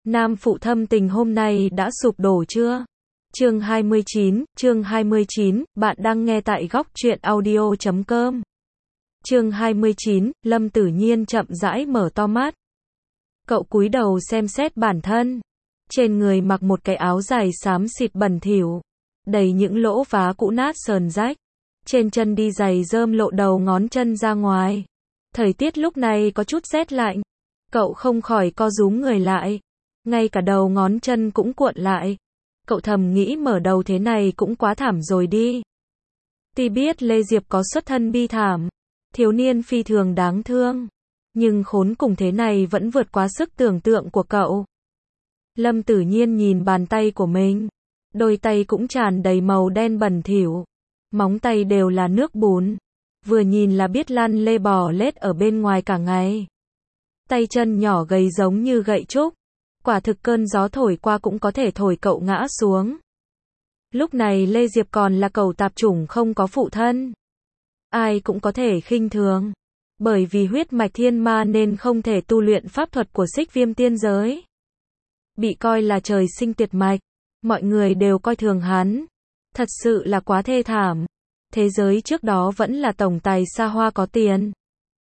Nam phụ thâm tình hôm nay đã sụp đổ chưa? Chương 29, bạn đang nghe tại góc truyện audio.com. Chương 29, Lâm Tử Nhiên chậm rãi mở to mắt. Cậu cúi đầu xem xét bản thân. Trên người mặc một cái áo dài xám xịt bẩn thỉu, đầy những lỗ vá cũ nát sờn rách. Trên chân đi giày rơm lộ đầu ngón chân ra ngoài. Thời tiết lúc này có chút rét lạnh. Cậu không khỏi co rúm người lại. Ngay cả đầu ngón chân cũng cuộn lại. Cậu thầm nghĩ mở đầu thế này cũng quá thảm rồi đi. Tuy biết Lê Diệp có xuất thân bi thảm, thiếu niên phi thường đáng thương, nhưng khốn cùng thế này vẫn vượt quá sức tưởng tượng của cậu. Lâm Tử Nhiên nhìn bàn tay của mình. Đôi tay cũng tràn đầy màu đen bẩn thỉu. Móng tay đều là nước bùn. Vừa nhìn là biết lăn lê bò lết ở bên ngoài cả ngày. Tay chân nhỏ gầy giống như gậy trúc. Quả thực cơn gió thổi qua cũng có thể thổi cậu ngã xuống. Lúc này Lê Diệp còn là cẩu tạp chủng không có phụ thân. Ai cũng có thể khinh thường. Bởi vì huyết mạch thiên ma nên không thể tu luyện pháp thuật của Xích Viêm tiên giới. Bị coi là trời sinh tuyệt mạch. Mọi người đều coi thường hắn. Thật sự là quá thê thảm. Thế giới trước đó vẫn là tổng tài xa hoa có tiền.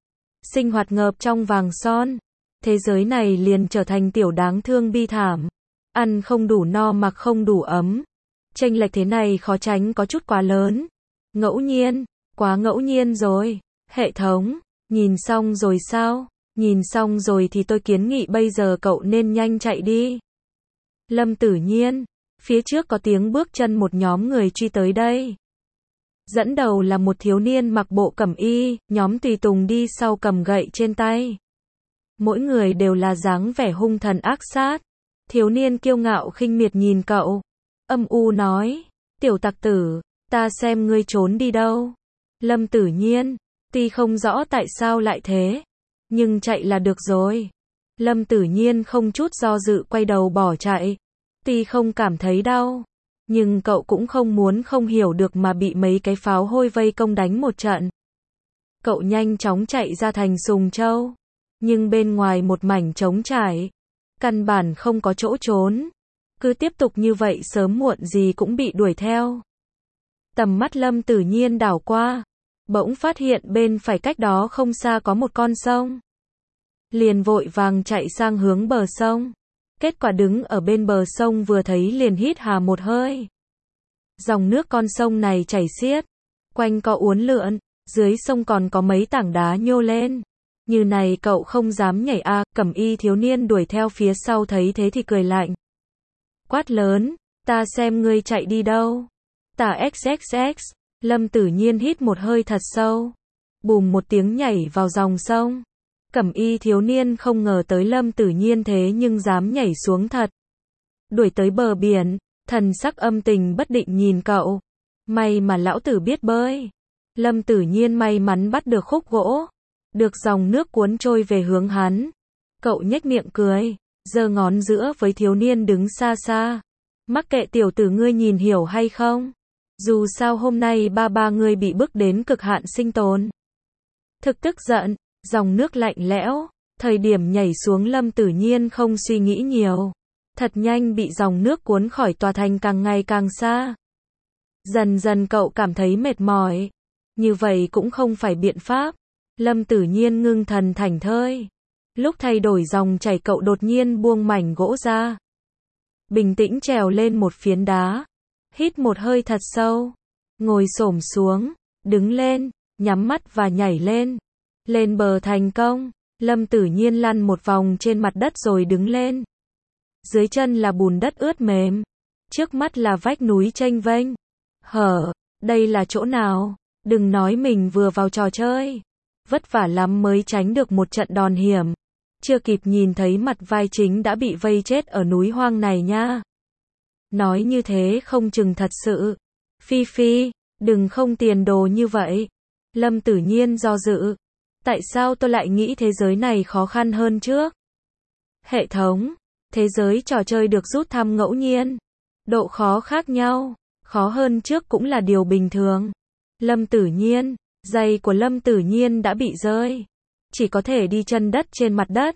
Sinh hoạt ngợp trong vàng son. Thế giới này liền trở thành tiểu đáng thương bi thảm. Ăn không đủ no mặc không đủ ấm. Chênh lệch thế này khó tránh có chút quá lớn. Ngẫu nhiên, quá ngẫu nhiên rồi. Hệ thống, nhìn xong rồi sao? Nhìn xong rồi thì tôi kiến nghị bây giờ cậu nên nhanh chạy đi. Lâm Tử Nhiên, phía trước có tiếng bước chân một nhóm người truy tới đây. Dẫn đầu là một thiếu niên mặc bộ cẩm y, nhóm tùy tùng đi sau cầm gậy trên tay. Mỗi người đều là dáng vẻ hung thần ác sát. Thiếu niên kiêu ngạo khinh miệt nhìn cậu. Âm u nói, tiểu tặc tử, ta xem ngươi trốn đi đâu. Lâm Tử Nhiên, tuy không rõ tại sao lại thế, nhưng chạy là được rồi. Lâm Tử Nhiên không chút do dự quay đầu bỏ chạy. Tuy không cảm thấy đau, nhưng cậu cũng không muốn không hiểu được mà bị mấy cái pháo hôi vây công đánh một trận. Cậu nhanh chóng chạy ra thành Sùng Châu. Nhưng bên ngoài một mảnh trống trải. Căn bản không có chỗ trốn. Cứ tiếp tục như vậy sớm muộn gì cũng bị đuổi theo. Tầm mắt Lâm Tử Nhiên đảo qua. Bỗng phát hiện bên phải cách đó không xa có một con sông. Liền vội vàng chạy sang hướng bờ sông. Kết quả đứng ở bên bờ sông vừa thấy liền hít hà một hơi. Dòng nước con sông này chảy xiết. Quanh co uốn lượn. Dưới sông còn có mấy tảng đá nhô lên. Như này cậu không dám nhảy à, cẩm y thiếu niên đuổi theo phía sau thấy thế thì cười lạnh. Quát lớn, ta xem ngươi chạy đi đâu. Tả XXX, Lâm Tử Nhiên hít một hơi thật sâu. Bùm một tiếng nhảy vào dòng sông. Cẩm y thiếu niên không ngờ tới Lâm Tử Nhiên thế nhưng dám nhảy xuống thật. Đuổi tới bờ biển, thần sắc âm tình bất định nhìn cậu. May mà lão tử biết bơi. Lâm Tử Nhiên may mắn bắt được khúc gỗ. Được dòng nước cuốn trôi về hướng hắn. Cậu nhếch miệng cười, giơ ngón giữa với thiếu niên đứng xa xa. Mắc kệ tiểu tử ngươi nhìn hiểu hay không? Dù sao hôm nay ba ngươi bị bức đến cực hạn sinh tồn. Thực tức giận, dòng nước lạnh lẽo. Thời điểm nhảy xuống Lâm Tử Nhiên không suy nghĩ nhiều. Thật nhanh bị dòng nước cuốn khỏi tòa thành càng ngày càng xa. Dần dần cậu cảm thấy mệt mỏi. Như vậy cũng không phải biện pháp. Lâm Tử Nhiên ngưng thần thảnh thơi. Lúc thay đổi dòng chảy cậu đột nhiên buông mảnh gỗ ra. Bình tĩnh trèo lên một phiến đá. Hít một hơi thật sâu. Ngồi xổm xuống. Đứng lên. Nhắm mắt và nhảy lên. Lên bờ thành công. Lâm Tử Nhiên lăn một vòng trên mặt đất rồi đứng lên. Dưới chân là bùn đất ướt mềm. Trước mắt là vách núi chênh vênh. Hở, đây là chỗ nào? Đừng nói mình vừa vào trò chơi. Vất vả lắm mới tránh được một trận đòn hiểm. Chưa kịp nhìn thấy mặt vai chính đã bị vây chết ở núi hoang này nha. Nói như thế không chừng thật sự. Phi Phi, đừng không tiền đồ như vậy. Lâm Tử Nhiên do dự. Tại sao tôi lại nghĩ thế giới này khó khăn hơn trước? Hệ thống, thế giới trò chơi được rút thăm ngẫu nhiên. Độ khó khác nhau, khó hơn trước cũng là điều bình thường. Lâm Tử Nhiên, giày của Lâm Tử Nhiên đã bị rơi. Chỉ có thể đi chân đất trên mặt đất.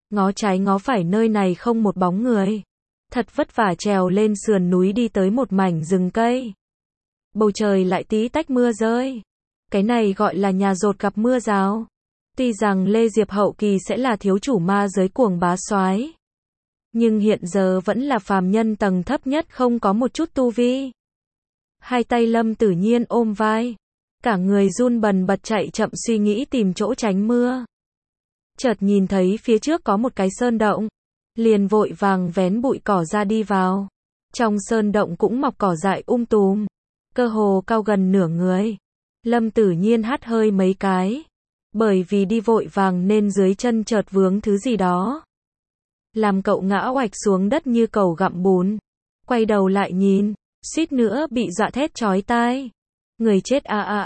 ngó trái ngó phải nơi này không một bóng người. Thật vất vả trèo lên sườn núi đi tới một mảnh rừng cây. Bầu trời lại tí tách mưa rơi. Cái này gọi là nhà dột gặp mưa rào. Tuy rằng Lê Diệp hậu kỳ sẽ là thiếu chủ ma giới cuồng bá soái, nhưng hiện giờ vẫn là phàm nhân tầng thấp nhất, không có một chút tu vi. Hai tay Lâm Tử Nhiên ôm vai, cả người run bần bật chạy chậm suy nghĩ tìm chỗ tránh mưa. Chợt nhìn thấy phía trước có một cái sơn động, liền vội vàng vén bụi cỏ ra đi vào. Trong sơn động cũng mọc cỏ dại tùm, cơ hồ cao gần nửa người. Lâm Tử Nhiên hắt hơi mấy cái, bởi vì đi vội vàng nên dưới chân chợt vướng thứ gì đó, làm cậu ngã oạch xuống đất như cẩu gặm bùn. Quay đầu lại nhìn, suýt nữa bị dọa thét chói tai. Người chết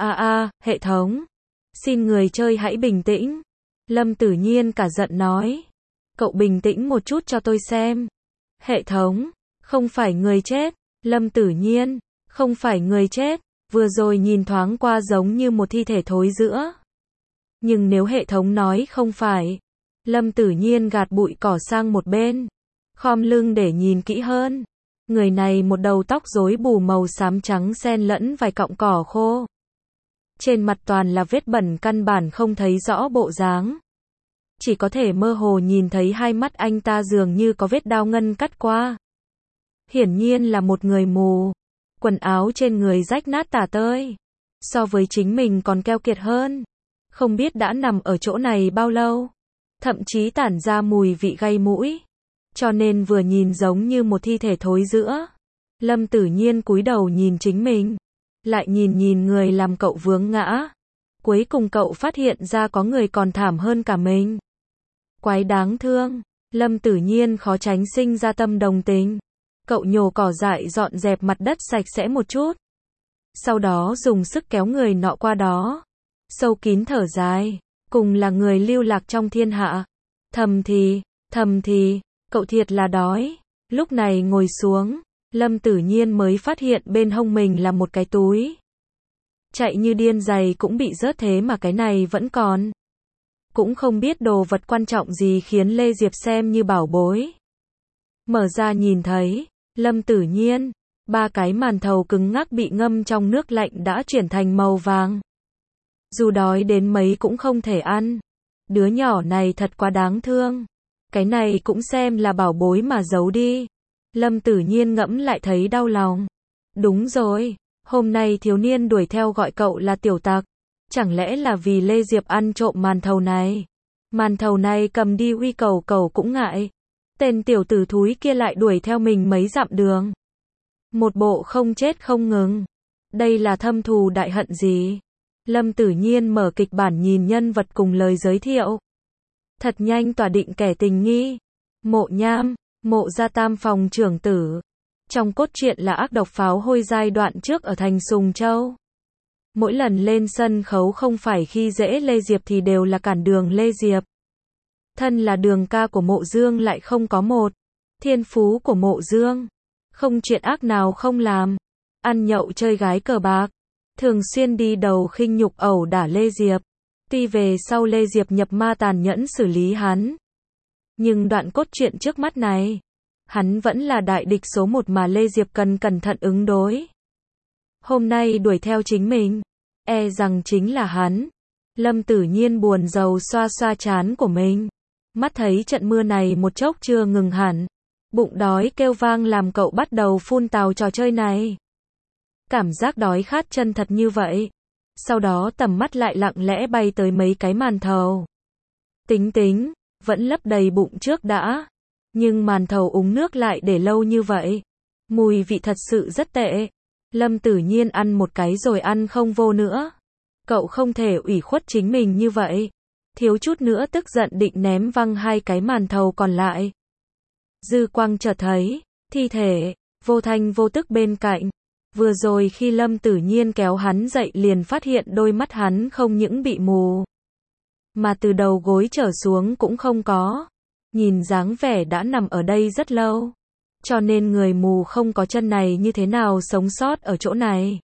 hệ thống. Xin người chơi hãy bình tĩnh. Lâm Tử Nhiên cả giận nói. Cậu bình tĩnh một chút cho tôi xem. Hệ thống, không phải người chết. Lâm Tử Nhiên, không phải người chết. Vừa rồi nhìn thoáng qua giống như một thi thể thối rữa. Nhưng nếu hệ thống nói không phải, Lâm Tử Nhiên gạt bụi cỏ sang một bên, khom lưng để nhìn kỹ hơn. Người này một đầu tóc rối bù màu xám trắng xen lẫn vài cọng cỏ khô. Trên mặt toàn là vết bẩn, căn bản không thấy rõ bộ dáng. Chỉ có thể mơ hồ nhìn thấy hai mắt anh ta dường như có vết đao ngân cắt qua. Hiển nhiên là một người mù. Quần áo trên người rách nát tả tơi, so với chính mình còn keo kiệt hơn. Không biết đã nằm ở chỗ này bao lâu, thậm chí tản ra mùi vị gây mũi, cho nên vừa nhìn giống như một thi thể thối rữa. Lâm Tử Nhiên cúi đầu nhìn chính mình, lại nhìn người làm cậu vướng ngã. Cuối cùng cậu phát hiện ra có người còn thảm hơn cả mình. Quái đáng thương. Lâm Tử Nhiên khó tránh sinh ra tâm đồng tình. Cậu nhổ cỏ dại dọn dẹp mặt đất sạch sẽ một chút, sau đó dùng sức kéo người nọ qua đó, sâu kín thở dài. Cùng là người lưu lạc trong thiên hạ, thầm thì, cậu thiệt là đói. Lúc này ngồi xuống, Lâm Tử Nhiên mới phát hiện bên hông mình là một cái túi. Chạy như điên giày cũng bị rớt, thế mà cái này vẫn còn. Cũng không biết đồ vật quan trọng gì khiến Lê Diệp xem như bảo bối. Mở ra nhìn thấy, Lâm Tử Nhiên, 3 cái màn thầu cứng ngắc bị ngâm trong nước lạnh đã chuyển thành màu vàng. Dù đói đến mấy cũng không thể ăn. Đứa nhỏ này thật quá đáng thương. Cái này cũng xem là bảo bối mà giấu đi. Lâm Tử Nhiên ngẫm lại thấy đau lòng. Đúng rồi, hôm nay thiếu niên đuổi theo gọi cậu là tiểu tặc. Chẳng lẽ là vì Lê Diệp ăn trộm màn thầu này? Màn thầu này cầm đi uy cẩu cũng ngại. Tên tiểu tử thúi kia lại đuổi theo mình mấy dặm đường. Một bộ không chết không ngừng. Đây là thâm thù đại hận gì? Lâm Tử Nhiên mở kịch bản nhìn nhân vật cùng lời giới thiệu. Thật nhanh tỏa định kẻ tình nghi. Mộ Nham, Mộ gia tam phòng trưởng tử. Trong cốt truyện là ác độc pháo hôi giai đoạn trước ở thành Sùng Châu. Mỗi lần lên sân khấu không phải khi dễ Lê Diệp thì đều là cản đường Lê Diệp. Thân là đường ca của Mộ Dương lại không có một thiên phú của Mộ Dương. Không chuyện ác nào không làm. Ăn nhậu chơi gái cờ bạc. Thường xuyên đi đầu khinh nhục ẩu đả Lê Diệp. Tuy về sau Lê Diệp nhập ma tàn nhẫn xử lý hắn, nhưng đoạn cốt truyện trước mắt này, hắn vẫn là đại địch số 1 mà Lê Diệp cần cẩn thận ứng đối. Hôm nay đuổi theo chính mình, e rằng chính là hắn. Lâm Tử Nhiên buồn rầu xoa xoa trán của mình. Mắt thấy trận mưa này một chốc chưa ngừng hẳn. Bụng đói kêu vang làm cậu bắt đầu phun tào trò chơi này. Cảm giác đói khát chân thật như vậy. Sau đó tầm mắt lại lặng lẽ bay tới mấy cái màn thầu. Tính, vẫn lấp đầy bụng trước đã. Nhưng màn thầu uống nước lại để lâu như vậy. Mùi vị thật sự rất tệ. Lâm Tử Nhiên ăn một cái rồi ăn không vô nữa. Cậu không thể ủy khuất chính mình như vậy. Thiếu chút nữa tức giận định ném văng 2 cái màn thầu còn lại. Dư quang chợt thấy thi thể vô thanh vô tức bên cạnh. Vừa rồi khi Lâm Tử Nhiên kéo hắn dậy liền phát hiện đôi mắt hắn không những bị mù, mà từ đầu gối trở xuống cũng không có. Nhìn dáng vẻ đã nằm ở đây rất lâu. Cho nên người mù không có chân này như thế nào sống sót ở chỗ này.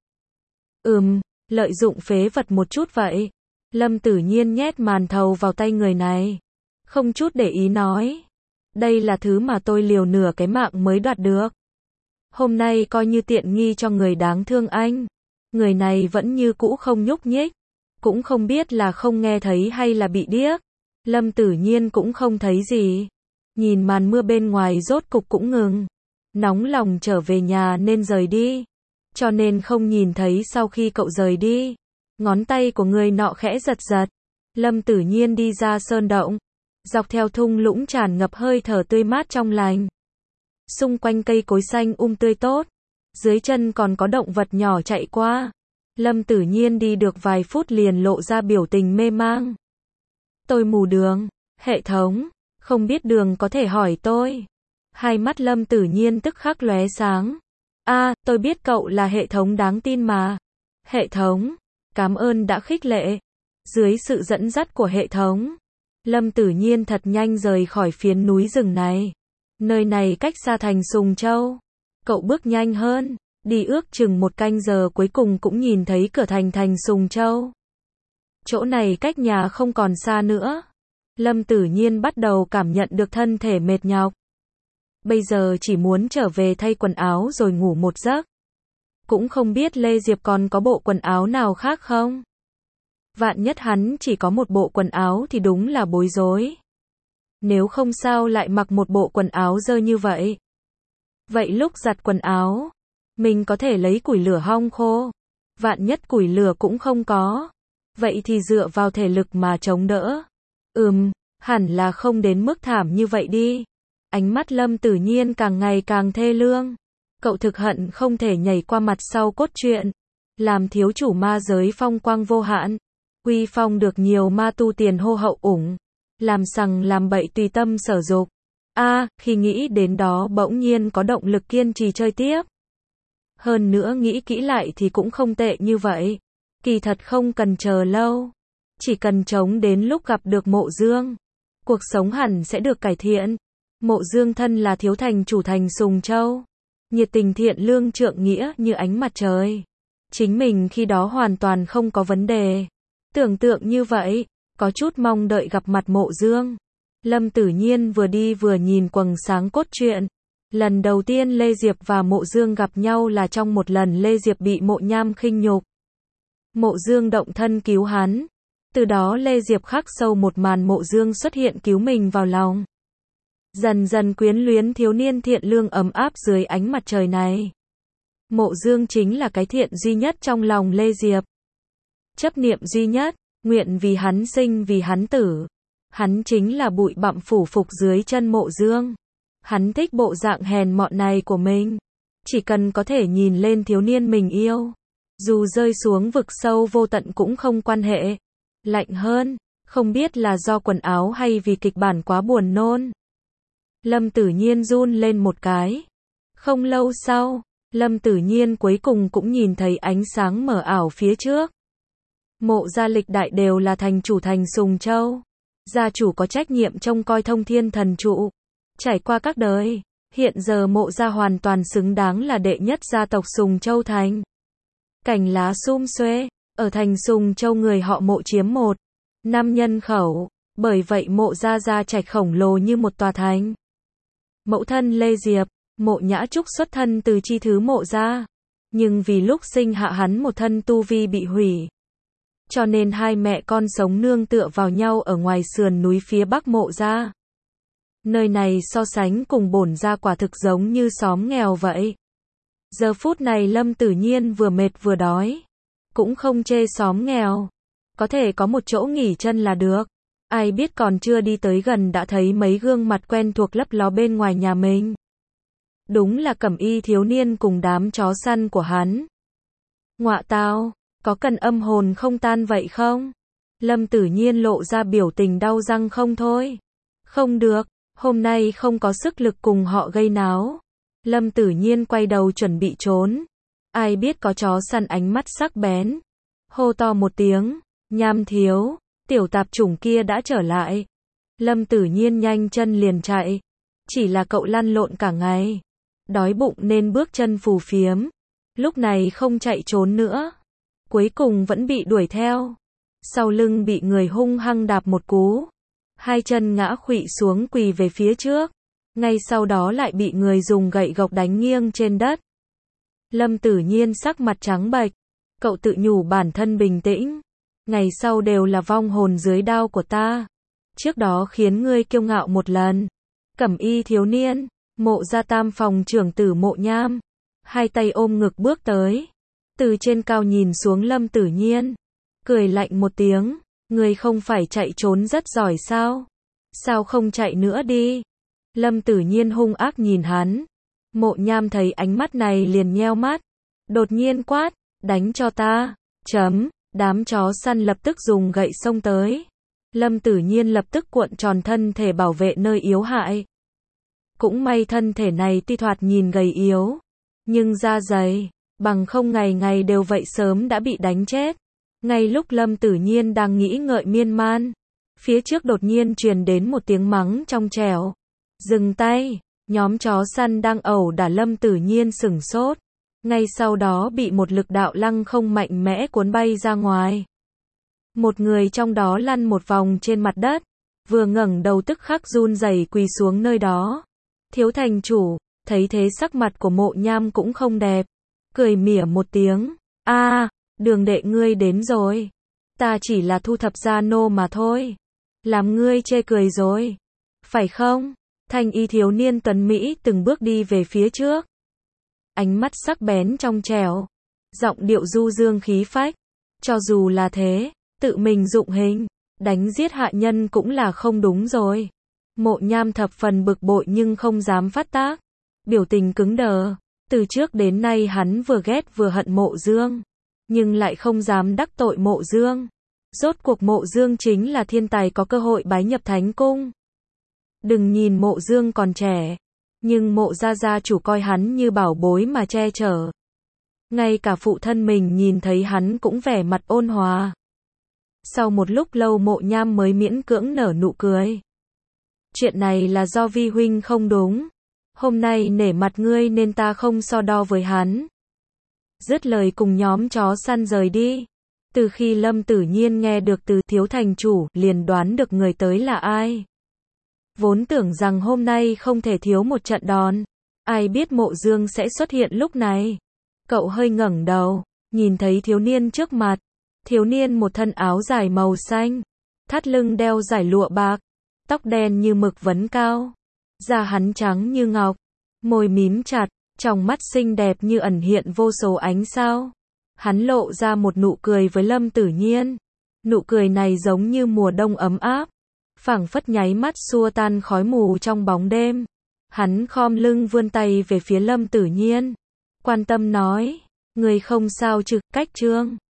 Lợi dụng phế vật một chút vậy. Lâm Tử Nhiên nhét màn thầu vào tay người này. không chút để ý nói. Đây là thứ mà tôi liều nửa cái mạng mới đoạt được. Hôm nay coi như tiện nghi cho người đáng thương anh. Người này vẫn như cũ không nhúc nhích. Cũng không biết là không nghe thấy hay là bị điếc. Lâm Tử Nhiên cũng không thấy gì. Nhìn màn mưa bên ngoài rốt cục cũng ngừng. Nóng lòng trở về nhà nên rời đi. Cho nên không nhìn thấy sau khi cậu rời đi. Ngón tay của người nọ khẽ giật giật. Lâm Tử Nhiên đi ra sơn động. Dọc theo thung lũng tràn ngập hơi thở tươi mát trong lành. Xung quanh cây cối xanh tươi tốt. Dưới chân còn có động vật nhỏ chạy qua. Lâm Tử Nhiên đi được vài phút liền lộ ra biểu tình mê mang. Tôi mù đường. Hệ thống. Không biết đường có thể hỏi tôi. Hai mắt Lâm Tử Nhiên tức khắc lóe sáng. Tôi biết cậu là hệ thống đáng tin mà. Hệ thống. Cảm ơn đã khích lệ. Dưới sự dẫn dắt của hệ thống, Lâm Tử Nhiên thật nhanh rời khỏi phiến núi rừng này. Nơi này cách xa thành Sùng Châu. Cậu bước nhanh hơn, đi ước chừng 1 canh giờ cuối cùng cũng nhìn thấy cửa thành Sùng Châu. Chỗ này cách nhà không còn xa nữa. Lâm Tử Nhiên bắt đầu cảm nhận được thân thể mệt nhọc. Bây giờ chỉ muốn trở về thay quần áo rồi ngủ một giấc. Cũng không biết Lê Diệp còn có bộ quần áo nào khác không? Vạn nhất hắn chỉ có một bộ quần áo thì đúng là bối rối. Nếu không sao lại mặc một bộ quần áo dơ như vậy? Vậy lúc giặt quần áo, mình có thể lấy củi lửa hong khô. Vạn nhất củi lửa cũng không có. Vậy thì dựa vào thể lực mà chống đỡ. Hẳn là không đến mức thảm như vậy đi. Ánh mắt Lâm Tử Nhiên càng ngày càng thê lương. Cậu thực hận không thể nhảy qua mặt sau cốt truyện. Làm thiếu chủ ma giới phong quang vô hạn. Uy phong được nhiều ma tu tiền hô hậu ủng. Làm sằng làm bậy tùy tâm sở dục. Khi nghĩ đến đó bỗng nhiên có động lực kiên trì chơi tiếp. Hơn nữa nghĩ kỹ lại thì cũng không tệ như vậy. Kỳ thật không cần chờ lâu. Chỉ cần chống đến lúc gặp được Mộ Dương. Cuộc sống hẳn sẽ được cải thiện. Mộ Dương thân là thiếu thành chủ thành Sùng Châu. Nhiệt tình thiện lương trượng nghĩa như ánh mặt trời. Chính mình khi đó hoàn toàn không có vấn đề. Tưởng tượng như vậy, có chút mong đợi gặp mặt Mộ Dương. Lâm Tử Nhiên vừa đi vừa nhìn quầng sáng cốt truyện. Lần đầu tiên Lê Diệp và Mộ Dương gặp nhau là trong một lần Lê Diệp bị Mộ Nham khinh nhục. Mộ Dương động thân cứu hắn. Từ đó Lê Diệp khắc sâu một màn Mộ Dương xuất hiện cứu mình vào lòng. Dần dần quyến luyến thiếu niên thiện lương ấm áp dưới ánh mặt trời này. Mộ Dương chính là cái thiện duy nhất trong lòng Lê Diệp. Chấp niệm duy nhất, nguyện vì hắn sinh vì hắn tử. Hắn chính là bụi bặm phủ phục dưới chân Mộ Dương. Hắn thích bộ dạng hèn mọn này của mình. Chỉ cần có thể nhìn lên thiếu niên mình yêu. Dù rơi xuống vực sâu vô tận cũng không quan hệ. Lạnh hơn, không biết là do quần áo hay vì kịch bản quá buồn nôn. Lâm Tử Nhiên run lên một cái. Không lâu sau, Lâm Tử Nhiên cuối cùng cũng nhìn thấy ánh sáng mờ ảo phía trước. Mộ gia lịch đại đều là thành chủ thành Sùng Châu. Gia chủ có trách nhiệm trông coi Thông Thiên Thần Trụ. Trải qua các đời, hiện giờ Mộ gia hoàn toàn xứng đáng là đệ nhất gia tộc Sùng Châu thành. Cành lá sum xuê, ở thành Sùng Châu người họ Mộ chiếm 1/5 nhân khẩu, bởi vậy Mộ gia gia trạch khổng lồ như một tòa thành. Mẫu thân Lê Diệp, Mộ Nhã Trúc xuất thân từ chi thứ Mộ gia, nhưng vì lúc sinh hạ hắn một thân tu vi bị hủy, cho nên hai mẹ con sống nương tựa vào nhau ở ngoài sườn núi phía bắc Mộ gia. Nơi này so sánh cùng bổn gia quả thực giống như xóm nghèo vậy. Giờ phút này Lâm Tử Nhiên vừa mệt vừa đói, cũng không chê xóm nghèo, có thể có một chỗ nghỉ chân là được. Ai biết còn chưa đi tới gần đã thấy mấy gương mặt quen thuộc lấp ló bên ngoài nhà mình. Đúng là cẩm y thiếu niên cùng đám chó săn của hắn. Ngọa tao, có cần âm hồn không tan vậy không? Lâm Tử Nhiên lộ ra biểu tình đau răng không thôi. Không được, hôm nay không có sức lực cùng họ gây náo. Lâm Tử Nhiên quay đầu chuẩn bị trốn. Ai biết có chó săn ánh mắt sắc bén. Hô to một tiếng, Nham thiếu, tiểu tạp chủng kia đã trở lại. Lâm Tử Nhiên nhanh chân liền chạy. Chỉ là cậu lăn lộn cả ngày. Đói bụng nên bước chân phù phiếm. Lúc này không chạy trốn nữa. Cuối cùng vẫn bị đuổi theo. Sau lưng bị người hung hăng đạp một cú. hai chân ngã khuỵu xuống quỳ về phía trước. Ngay sau đó lại bị người dùng gậy gộc đánh nghiêng trên đất. Lâm Tử Nhiên sắc mặt trắng bệch. Cậu tự nhủ bản thân bình tĩnh. Ngày sau đều là vong hồn dưới đao của ta. Trước đó khiến ngươi kiêu ngạo một lần. Cẩm y thiếu niên, Mộ gia tam phòng trưởng tử Mộ Nham. Hai tay ôm ngực bước tới. Từ trên cao nhìn xuống Lâm Tử Nhiên. Cười lạnh một tiếng. Ngươi không phải chạy trốn rất giỏi sao? Sao không chạy nữa đi? Lâm Tử Nhiên hung ác nhìn hắn. Mộ Nham thấy ánh mắt này liền nheo mắt. Đột nhiên quát, đánh cho ta. Chấm, đám chó săn lập tức dùng gậy xông tới. Lâm Tử Nhiên lập tức cuộn tròn thân thể bảo vệ nơi yếu hại. Cũng may thân thể này tuy thoạt nhìn gầy yếu, nhưng da dày, bằng không ngày ngày đều vậy sớm đã bị đánh chết. Ngay lúc Lâm Tử Nhiên đang nghĩ ngợi miên man, phía trước đột nhiên truyền đến một tiếng mắng trong trẻo. Dừng tay, nhóm chó săn đang ẩu đả Lâm Tử Nhiên sửng sốt. Ngay sau đó bị một lực đạo lăng không mạnh mẽ cuốn bay ra ngoài. Một người trong đó lăn một vòng trên mặt đất, vừa ngẩng đầu tức khắc run rẩy quỳ xuống nơi đó. Thiếu thành chủ, thấy thế sắc mặt của Mộ Nham cũng không đẹp, cười mỉa một tiếng, Đường đệ ngươi đến rồi. Ta chỉ là thu thập gia nô mà thôi. Làm ngươi chê cười rồi. Phải không? Thanh y thiếu niên tuấn Mỹ từng bước đi về phía trước. Ánh mắt sắc bén trong trẻo. Giọng điệu du dương khí phách. Cho dù là thế, tự mình dụng hình, đánh giết hạ nhân cũng là không đúng rồi. Mộ Nham thập phần bực bội nhưng không dám phát tác. Biểu tình cứng đờ. Từ trước đến nay hắn vừa ghét vừa hận Mộ Dương, nhưng lại không dám đắc tội Mộ Dương. Rốt cuộc Mộ Dương chính là thiên tài có cơ hội bái nhập Thánh Cung. Đừng nhìn Mộ Dương còn trẻ, nhưng Mộ gia chủ coi hắn như bảo bối mà che chở. Ngay cả phụ thân mình nhìn thấy hắn cũng vẻ mặt ôn hòa. Sau một lúc lâu Mộ Nham mới miễn cưỡng nở nụ cười. Chuyện này là do vi huynh không đúng. Hôm nay nể mặt ngươi nên ta không so đo với hắn. Dứt lời cùng nhóm chó săn rời đi. Từ khi Lâm Tử Nhiên nghe được từ thiếu thành chủ, liền đoán được người tới là ai. Vốn tưởng rằng hôm nay không thể thiếu một trận đòn. Ai biết Mộ Dương sẽ xuất hiện lúc này. Cậu hơi ngẩng đầu, nhìn thấy thiếu niên trước mặt. Thiếu niên một thân áo dài màu xanh, thắt lưng đeo dải lụa bạc, tóc đen như mực vấn cao. Da hắn trắng như ngọc, môi mím chặt, tròng mắt xinh đẹp như ẩn hiện vô số ánh sao. Hắn lộ ra một nụ cười với Lâm Tử Nhiên. Nụ cười này giống như mùa đông ấm áp, phảng phất nháy mắt xua tan khói mù trong bóng đêm. Hắn khom lưng vươn tay về phía Lâm Tử Nhiên, quan tâm nói, người không sao chứ, cách Trương.